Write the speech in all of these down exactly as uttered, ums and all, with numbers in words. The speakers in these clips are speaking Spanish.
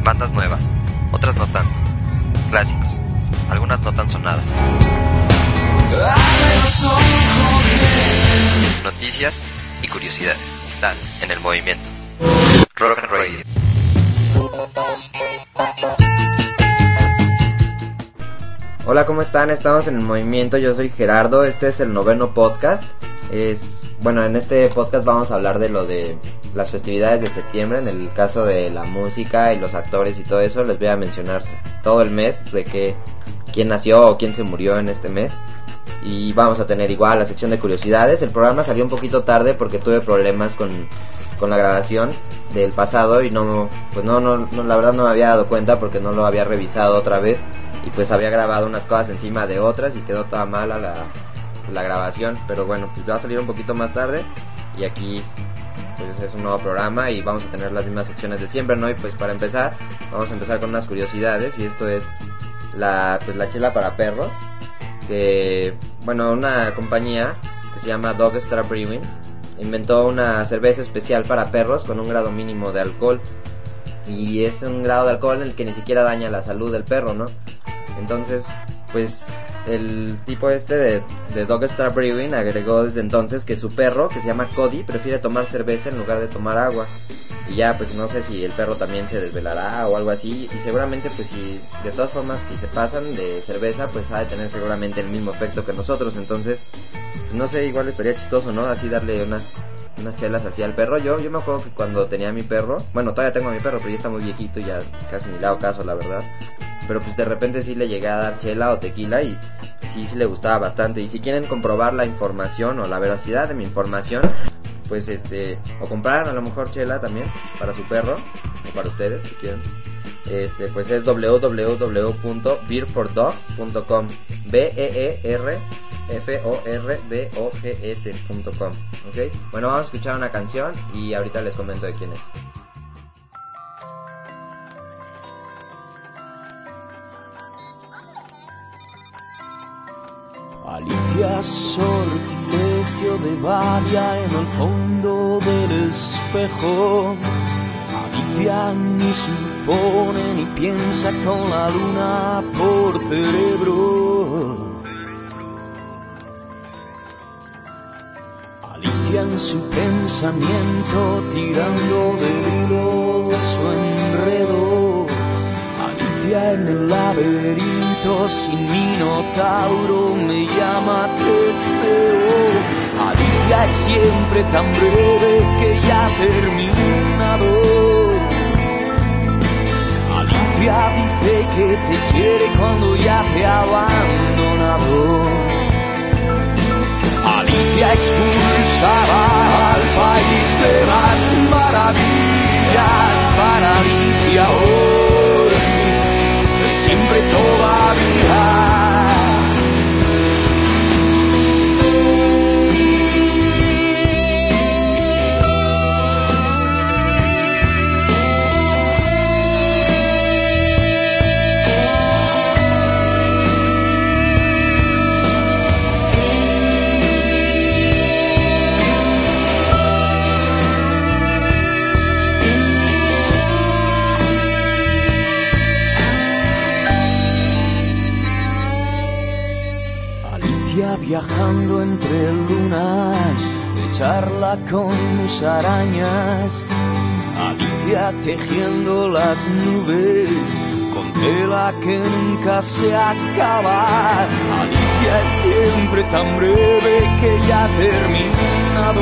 bandas nuevas, otras no tanto, clásicos, algunas no tan sonadas. Noticias y curiosidades. Estás en el movimiento. Rock and Radio. Hola, ¿cómo están? Estamos en el movimiento, yo soy Gerardo, este es el noveno podcast. Es, bueno, en este podcast vamos a hablar de lo de las festividades de septiembre, en el caso de la música y los actores y todo eso. Les voy a mencionar todo el mes de que quién nació o quién se murió en este mes. Y vamos a tener igual la sección de curiosidades. El programa salió un poquito tarde porque tuve problemas con, con la grabación del pasado y no, pues no, no, no, la verdad no me había dado cuenta porque no lo había revisado otra vez. Y pues había grabado unas cosas encima de otras y quedó toda mala la, la grabación. Pero bueno, pues va a salir un poquito más tarde. Y aquí pues es un nuevo programa y vamos a tener las mismas secciones de siempre, ¿no? Y pues para empezar, vamos a empezar con unas curiosidades. Y esto es la, pues la chela para perros. Que, bueno, una compañía que se llama Dog Star Brewing inventó una cerveza especial para perros con un grado mínimo de alcohol. Y es un grado de alcohol en el que ni siquiera daña la salud del perro, ¿no? Entonces, pues el tipo este de, de Dog Star Brewing agregó desde entonces que su perro, que se llama Cody, prefiere tomar cerveza en lugar de tomar agua. Y ya, pues no sé si el perro también se desvelará o algo así. Y seguramente, pues si de todas formas, si se pasan de cerveza, pues ha de tener seguramente el mismo efecto que nosotros. Entonces, pues no sé, igual estaría chistoso, ¿no? Así darle unas, unas chelas así al perro. Yo, yo me acuerdo que cuando tenía a mi perro, bueno, todavía tengo a mi perro, pero ya está muy viejito, ya casi ni le hago caso, la verdad. Pero pues de repente sí le llegué a dar chela o tequila y sí, sí le gustaba bastante. Y si quieren comprobar la información o la veracidad de mi información, pues este, o comprar a lo mejor chela también para su perro, o para ustedes si quieren. Este, pues es doble u doble u doble u punto beer for dogs punto com, B E E R F O R D O G S punto com, ¿ok? Bueno, vamos a escuchar una canción y ahorita les comento de quién es. Alicia, sortilegio de Valia en el fondo del espejo. Alicia ni supone ni piensa con la luna por cerebro. Alicia en su pensamiento tirando del hilo de su enredo. Alicia en el laberinto sin minotauro me llama Teseo. Alicia es siempre tan breve que ya ha terminado. Alicia dice que te quiere cuando ya te ha abandonado. Alicia expulsará al país de las maravillas. Para Alicia hoy siempre todavía. Viajando entre lunas, de charla con musarañas. Alicia tejiendo las nubes con tela que nunca se acaba. Alicia es siempre tan breve que ya ha terminado.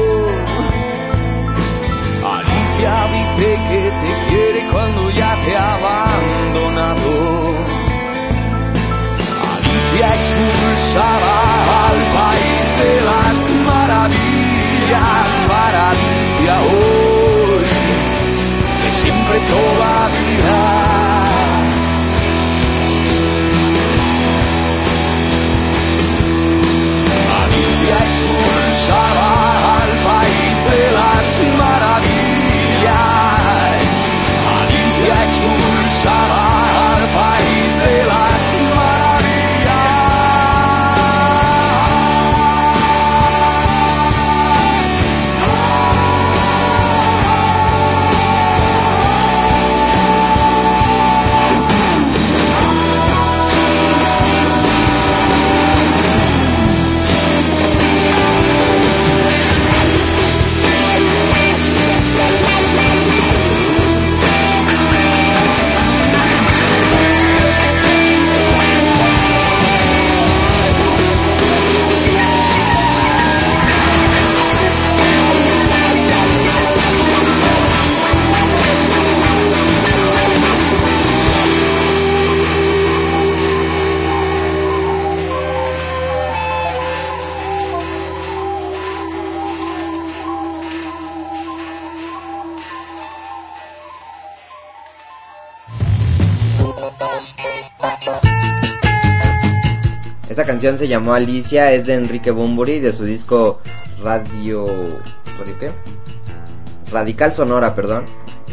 Alicia dice que te quiere cuando ya te ha abandonado. Alicia expulsará al país de las maravillas. Para Alicia hoy es siempre todavía. Alicia expulsará al país de las maravillas. Alicia expulsará al país de las maravillas. Esta canción se llamó Alicia, es de Enrique Bunbury, de su disco Radio... ¿Radio qué? Radical Sonora, perdón.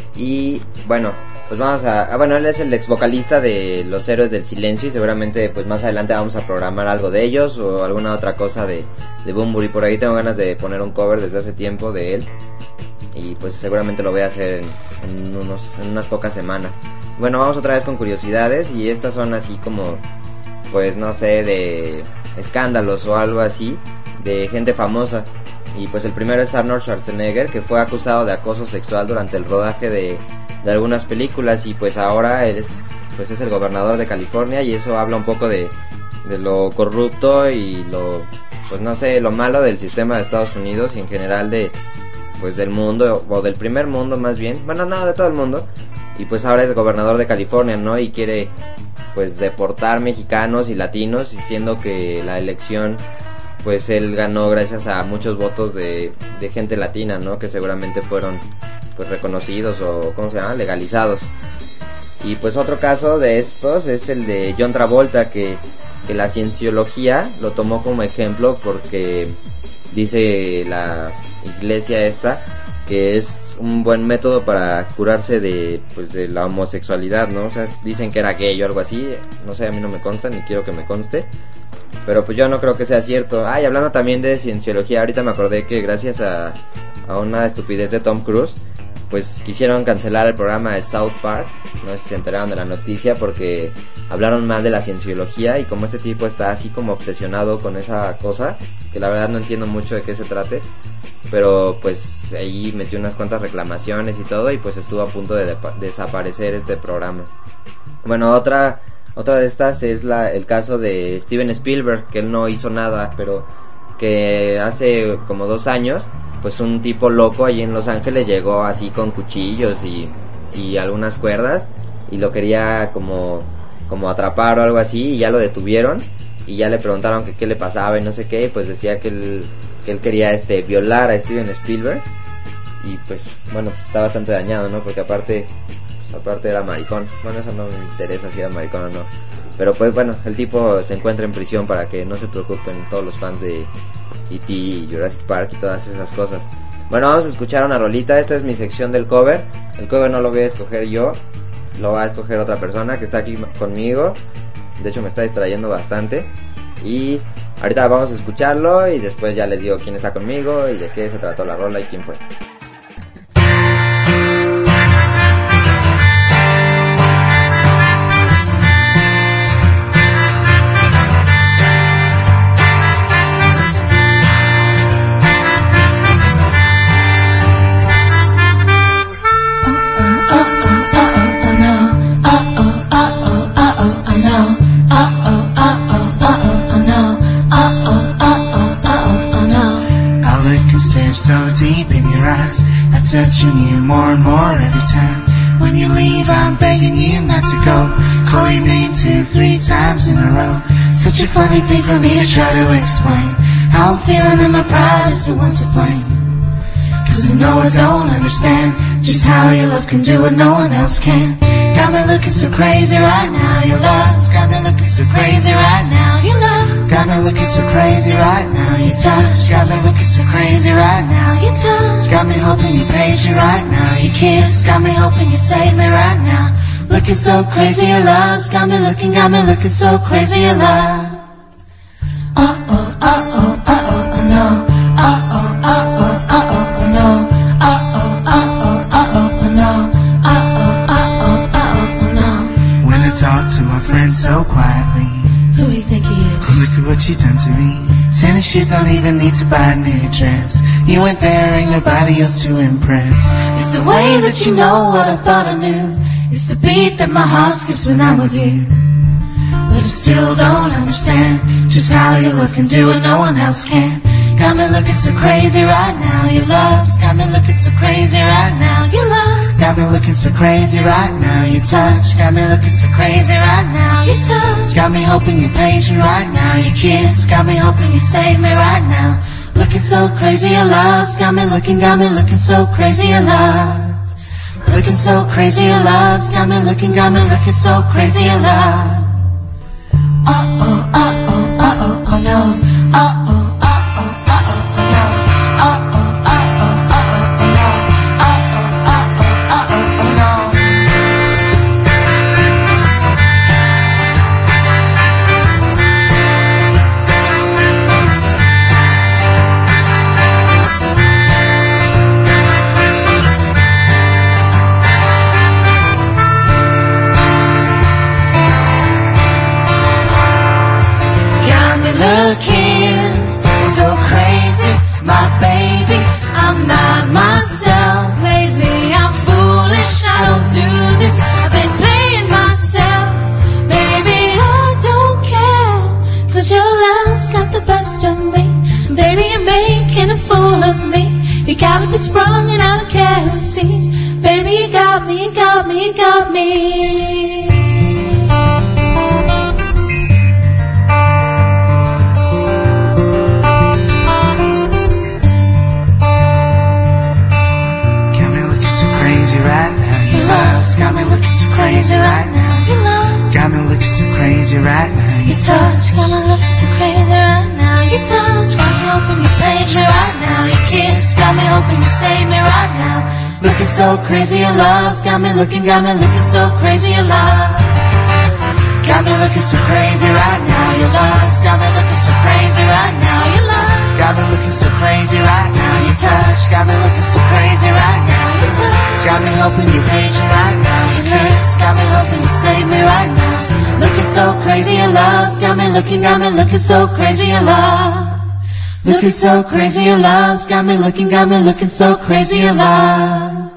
Y bueno, pues vamos a... Ah, bueno, él es el ex vocalista de Los Héroes del Silencio y seguramente pues más adelante vamos a programar algo de ellos o alguna otra cosa de, de Bunbury. Por ahí tengo ganas de poner un cover desde hace tiempo de él y pues seguramente lo voy a hacer en, en, unos, en unas pocas semanas. Bueno, vamos otra vez con curiosidades y estas son así como, pues no sé, de escándalos o algo así, de gente famosa. Y pues el primero es Arnold Schwarzenegger, que fue acusado de acoso sexual durante el rodaje de, de algunas películas y pues ahora él es, pues es el gobernador de California y eso habla un poco de, de lo corrupto y lo, pues no sé, lo malo del sistema de Estados Unidos y en general de, pues del mundo, o del primer mundo más bien, bueno no, de todo el mundo. Y pues ahora es gobernador de California, ¿no? Y quiere pues deportar mexicanos y latinos, diciendo que la elección pues él ganó gracias a muchos votos de, de gente latina, ¿no? Que seguramente fueron pues reconocidos o ¿cómo se llama? Legalizados. Y pues otro caso de estos es el de John Travolta, que, que la cienciología lo tomó como ejemplo porque dice la iglesia esta que es un buen método para curarse de pues de la homosexualidad, ¿no? O sea, dicen que era gay o algo así, no sé, a mí no me consta, ni quiero que me conste, pero pues yo no creo que sea cierto. Ah, y hablando también de cienciología, ahorita me acordé que gracias a, a una estupidez de Tom Cruise, pues quisieron cancelar el programa de South Park, no sé si se enteraron de la noticia, porque hablaron mal de la cienciología y como este tipo está así como obsesionado con esa cosa, que la verdad no entiendo mucho de qué se trate, pero pues ahí metió unas cuantas reclamaciones y todo y pues estuvo a punto de, de desaparecer este programa. Bueno, otra otra de estas es la, el caso de Steven Spielberg, que él no hizo nada, pero que hace como dos años pues un tipo loco ahí en Los Ángeles llegó así con cuchillos y, y algunas cuerdas y lo quería como, como atrapar o algo así y ya lo detuvieron y ya le preguntaron que qué le pasaba y no sé qué y pues decía que él, que él quería este violar a Steven Spielberg y pues bueno, pues está bastante dañado, ¿no? Porque aparte, pues aparte era maricón. Bueno, eso no me interesa si era maricón o no. Pero pues bueno, el tipo se encuentra en prisión para que no se preocupen todos los fans de E T y Jurassic Park y todas esas cosas. Bueno, vamos a escuchar una rolita. Esta es mi sección del cover. El cover no lo voy a escoger yo, lo va a escoger otra persona que está aquí conmigo. De hecho me está distrayendo bastante. Y ahorita vamos a escucharlo y después ya les digo quién está conmigo y de qué se trató la rola y quién fue. So deep in your eyes, I'm touching you more and more every time. When you leave, I'm begging you not to go. Call your name two, three times in a row. Such a funny thing for me to try to explain. How I'm feeling and my pride is the one to blame. Cause I know I don't understand just how your love can do what no one else can. Got me looking so crazy right now, your love's got me looking so crazy right now, you know. Got me looking so crazy right now, your touch. Got me looking so crazy right now, your touch. Got me hoping you patient right now, your kiss. Got me hoping you save me right now. Looking so crazy, your love's got me looking, got me looking so crazy, your love. Uh oh, uh oh, uh oh, oh no. Uh oh, uh oh, uh oh, oh no. Uh oh, uh oh, uh oh, oh no. Uh oh, uh oh, uh oh, oh no. When I talk to my friends so quietly, who do you think he is? Look at what you done to me. Tennis shoes, don't even need to buy a new dress. You went there, ain't nobody else to impress. It's the way that you know what I thought I knew. It's the beat that my heart skips when I'm with you. But I still don't understand just how your love can do what no one else can. Got me looking so crazy right now, your love's got me looking so crazy right now, your love. Got me looking so crazy right now, your touch. Got me looking so crazy right now, your touch. Got me hoping you're patient right now, your kiss. Got me hoping you save me right now. Looking so crazy, your love's got me looking, got me looking so crazy, your love. Looking so crazy, your love's got me looking, got me looking so crazy, your love. Uh oh, uh oh, uh no. Uh oh, uh oh, uh oh, no. Uh oh, uh oh, uh oh, no. Uh oh, uh oh, uh oh, no. Looking so crazy, my baby, I'm not myself. Lately I'm foolish, I don't do this, I've been playing myself. Baby, I don't care, cause your love's got the best of me. Baby, you're making a fool of me. You gotta be sprung and out of kerosene. Baby, you got me, you got me, you got me. Right now, your love's got me looking so crazy right now. Your love got me looking so crazy right now. Your touch got me looking so crazy right now. Your touch got me hoping you page me right now. Your kiss got me hoping you save me right now. Looking so crazy, your love's got me looking, got me looking so crazy, your love got me looking so crazy right now. Your love's got me looking so crazy right now. Your love got me looking so crazy right now. Your touch got me looking so crazy right now. Your touch got me hoping you page me right now. Your kiss got me hoping you save me right now. Looking so crazy, your love's got me looking, got me looking so crazy, your love. Looking so crazy, your love's got me looking, got me looking so crazy, your love.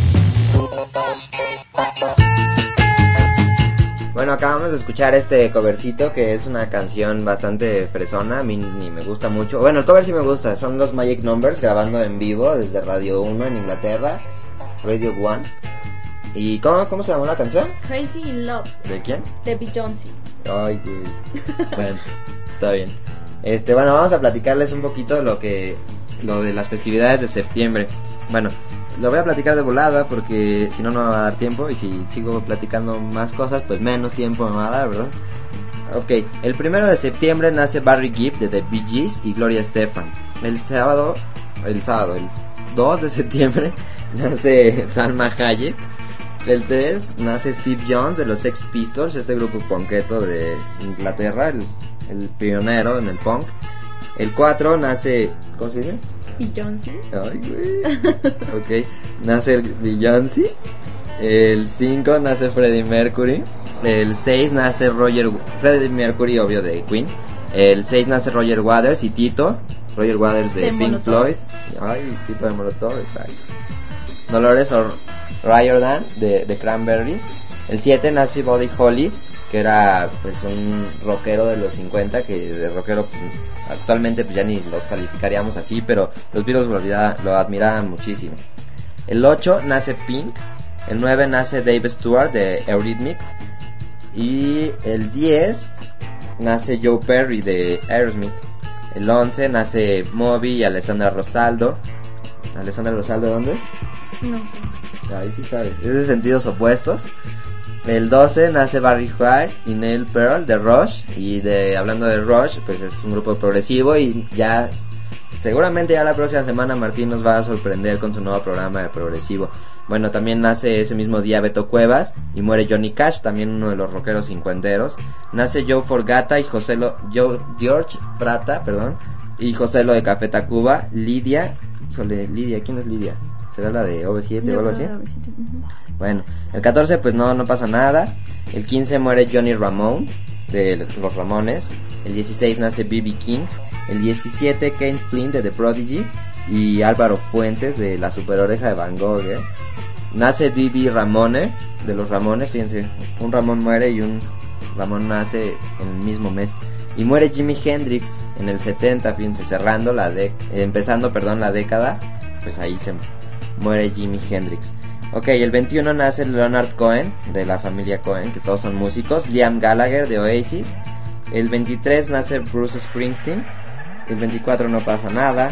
Bueno, acabamos de escuchar este covercito que es una canción bastante fresona, a mí ni me gusta mucho. Bueno, el cover sí me gusta, son los Magic Numbers grabando en vivo desde Radio uno en Inglaterra, Radio One. ¿Y cómo, cómo se llama la canción? Crazy in Love. ¿De quién? De Beyoncé. Ay, güey. Bueno, está bien. Este, bueno, vamos a platicarles un poquito lo que, lo de las festividades de septiembre. Bueno, lo voy a platicar de volada porque si no no me va a dar tiempo, y si sigo platicando más cosas pues menos tiempo me va a dar, ¿verdad? Ok, el primero de septiembre nace Barry Gibb de The Bee Gees y Gloria Estefan. El sábado, el sábado, el dos de septiembre nace Salma Hayek. El tres nace Steve Jones de los Sex Pistols, este grupo punketo de Inglaterra, el, el pionero en el punk. El cuatro nace, ¿cómo se dice? Beyoncé. Ay, güey. Ok, nace el Beyoncé. El cinco nace Freddie Mercury. El seis nace Roger, Freddie Mercury, obvio, de Queen. El seis nace Roger Waters y Tito, Roger Waters de, de Pink Molotov. Floyd. Ay, Tito de Molotov, exacto. Dolores O'Riordan de, de Cranberries. El siete nace Buddy Holly, que era pues un rockero de los cincuenta, que de rockero pues, actualmente pues ya ni lo calificaríamos así, pero los Beatles lo, lo admiraban muchísimo. El ocho nace Pink. El nueve nace Dave Stewart de Eurythmics. Y el diez nace Joe Perry de Aerosmith. El once nace Moby y Alessandra Rosaldo. ¿Alessandra Rosaldo dónde? No sé. Ahí sí sabes. Es de sentidos opuestos. El doce nace Barry White y Neil Pearl de Rush. Y de hablando de Rush, pues es un grupo progresivo. Y ya seguramente ya la próxima semana Martín nos va a sorprender con su nuevo programa de progresivo. Bueno, también nace ese mismo día Beto Cuevas y muere Johnny Cash, también uno de los rockeros cincuenteros. Nace Joe Forgata y José Lo, Joe, George Frata, perdón, y José Lo de Café Tacuba. Lidia, híjole, Lidia, ¿quién es Lidia? ¿Será la de O V siete o algo así? Uh-huh. Bueno, el catorce pues no, no pasa nada. El quince muere Johnny Ramone de los Ramones. El dieciséis nace B B King. El diecisiete Kane Flint de The Prodigy y Álvaro Fuentes de La Super Oreja de Van Gogh, ¿eh? Nace Didi Ramone de los Ramones, fíjense, un Ramón muere y un Ramón nace en el mismo mes. Y muere Jimi Hendrix en el setenta, fíjense, cerrando la de, eh, empezando, perdón, la década, pues ahí se muere Jimi Hendrix. Ok, el veintiuno nace Leonard Cohen de la familia Cohen, que todos son músicos. Liam Gallagher de Oasis. El veintitrés nace Bruce Springsteen. El veinticuatro no pasa nada.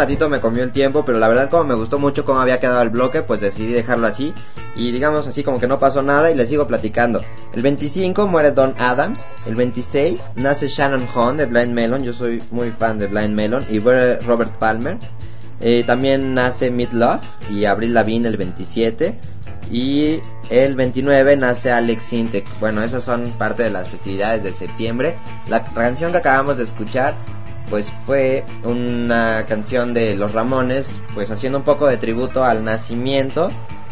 ratito me comió el tiempo, pero la verdad como me gustó mucho cómo había quedado el bloque, pues decidí dejarlo así. Y digamos así como que no pasó nada y les sigo platicando. El veinticinco muere Don Adams. El veintiséis nace Shannon Hoon de Blind Melon. Yo soy muy fan de Blind Melon. Y muere Robert Palmer. Eh, también nace Meat Love y Avril Lavigne el veintisiete. Y el veintinueve nace Alex Sintek. Bueno, esas son parte de las festividades de septiembre. La canción que acabamos de escuchar pues fue una canción de Los Ramones, pues haciendo un poco de tributo al nacimiento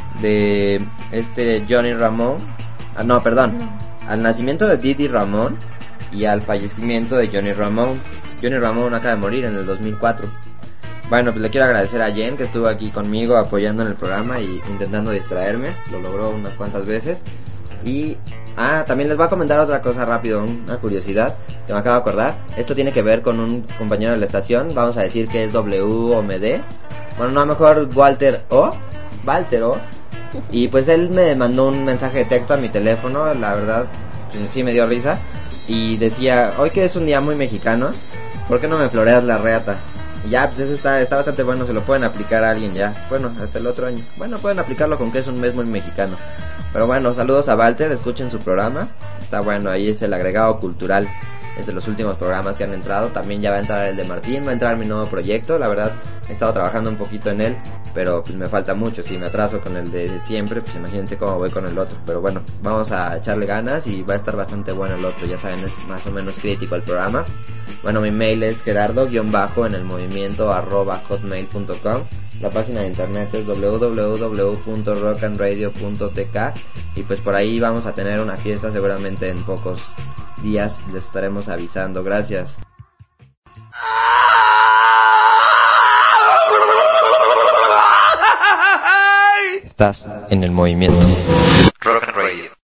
de este Johnny Ramone. Ah, no, perdón. No. Al nacimiento de Dee Dee Ramone y al fallecimiento de Johnny Ramone. Johnny Ramone acaba de morir en el dos mil cuatro. Bueno, pues le quiero agradecer a Jen que estuvo aquí conmigo apoyando en el programa y intentando distraerme. Lo logró unas cuantas veces. Y, ah, también les voy a comentar otra cosa rápido, una curiosidad que me acabo de acordar. Esto tiene que ver con un compañero de la estación, vamos a decir que es W O M D. Bueno, no, mejor Walter O. Walter O. Y pues él me mandó un mensaje de texto a mi teléfono, la verdad, sí me dio risa. Y decía, hoy que es un día muy mexicano, ¿por qué no me floreas la reata? Y ya, pues eso está, está bastante bueno, se lo pueden aplicar a alguien ya. Bueno, hasta el otro año. Bueno, pueden aplicarlo con que es un mes muy mexicano. Pero bueno, saludos a Walter, escuchen su programa. Está bueno, ahí es el agregado cultural. Es de los últimos programas que han entrado. También ya va a entrar el de Martín, va a entrar mi nuevo proyecto. La verdad, he estado trabajando un poquito en él, pero pues me falta mucho. Si me atraso con el de siempre, pues imagínense cómo voy con el otro. Pero bueno, vamos a echarle ganas y va a estar bastante bueno el otro. Ya saben, es más o menos crítico el programa. Bueno, mi mail es gerardo guión bajo en el movimiento arroba hotmail punto com. La página de internet es doble u doble u doble u punto rock and radio punto t k. Y pues por ahí vamos a tener una fiesta seguramente en pocos días. Les estaremos avisando. Gracias. Estás en el movimiento. Rock and Radio.